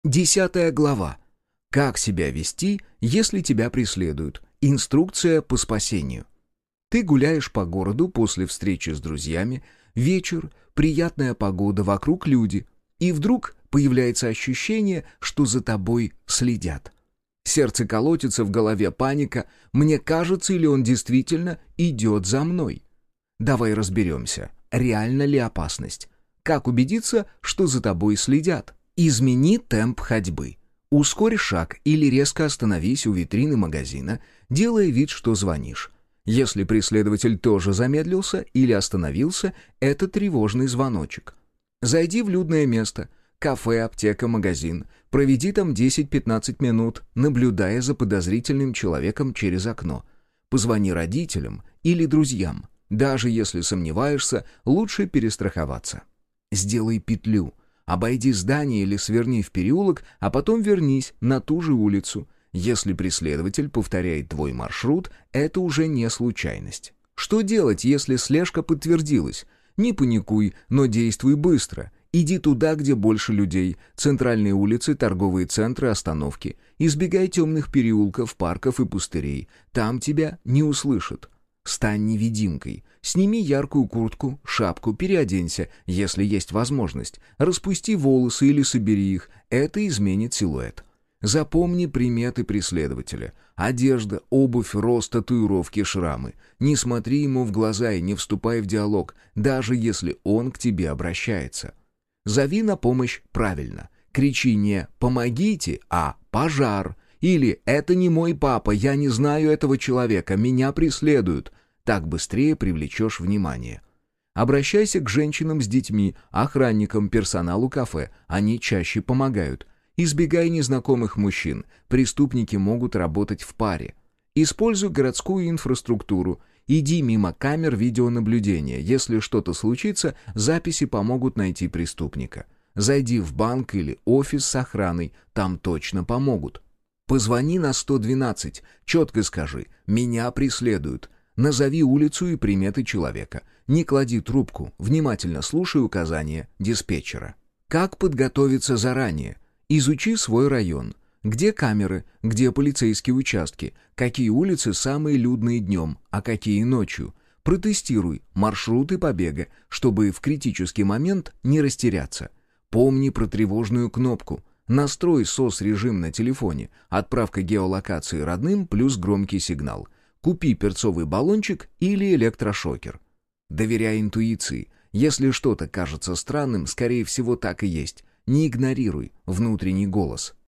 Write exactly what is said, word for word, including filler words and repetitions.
Десятая глава. Как себя вести, если тебя преследуют? Инструкция по спасению. Ты гуляешь по городу после встречи с друзьями, вечер, приятная погода, вокруг люди, и вдруг появляется ощущение, что за тобой следят. Сердце колотится, в голове паника. Мне кажется, или он действительно идет за мной? Давай разберемся, реальна ли опасность. Как убедиться, что за тобой следят? Измени темп ходьбы. Ускорь шаг или резко остановись у витрины магазина, делая вид, что звонишь. Если преследователь тоже замедлился или остановился, это тревожный звоночек. Зайди в людное место – кафе, аптека, магазин. Проведи там десять-пятнадцать минут, наблюдая за подозрительным человеком через окно. Позвони родителям или друзьям. Даже если сомневаешься, лучше перестраховаться. Сделай петлю. Обойди здание или сверни в переулок, а потом вернись на ту же улицу. Если преследователь повторяет твой маршрут, это уже не случайность. Что делать, если слежка подтвердилась? Не паникуй, но действуй быстро. Иди туда, где больше людей. Центральные улицы, торговые центры, остановки. Избегай темных переулков, парков и пустырей. Там тебя не услышат. Стань невидимкой. Сними яркую куртку, шапку, переоденься, если есть возможность. Распусти волосы или собери их. Это изменит силуэт. Запомни приметы преследователя. Одежда, обувь, рост, татуировки, шрамы. Не смотри ему в глаза и не вступай в диалог, даже если он к тебе обращается. Зови на помощь правильно. Кричи не «помогите», а «пожар». Или «это не мой папа, я не знаю этого человека, меня преследуют». Так быстрее привлечешь внимание. Обращайся к женщинам с детьми, охранникам, персоналу кафе. Они чаще помогают. Избегай незнакомых мужчин. Преступники могут работать в паре. Используй городскую инфраструктуру. Иди мимо камер видеонаблюдения. Если что-то случится, записи помогут найти преступника. Зайди в банк или офис с охраной. Там точно помогут. Позвони на сто двенадцать. Четко скажи «меня преследуют». Назови улицу и приметы человека. Не клади трубку, внимательно слушай указания диспетчера. Как подготовиться заранее? Изучи свой район. Где камеры, где полицейские участки, какие улицы самые людные днем, а какие ночью. Протестируй маршруты побега, чтобы в критический момент не растеряться. Помни про тревожную кнопку. Настрой сос-режим на телефоне. Отправка геолокации родным плюс громкий сигнал. Купи перцовый баллончик или электрошокер. Доверяй интуиции. Если что-то кажется странным, скорее всего, так и есть. Не игнорируй внутренний голос.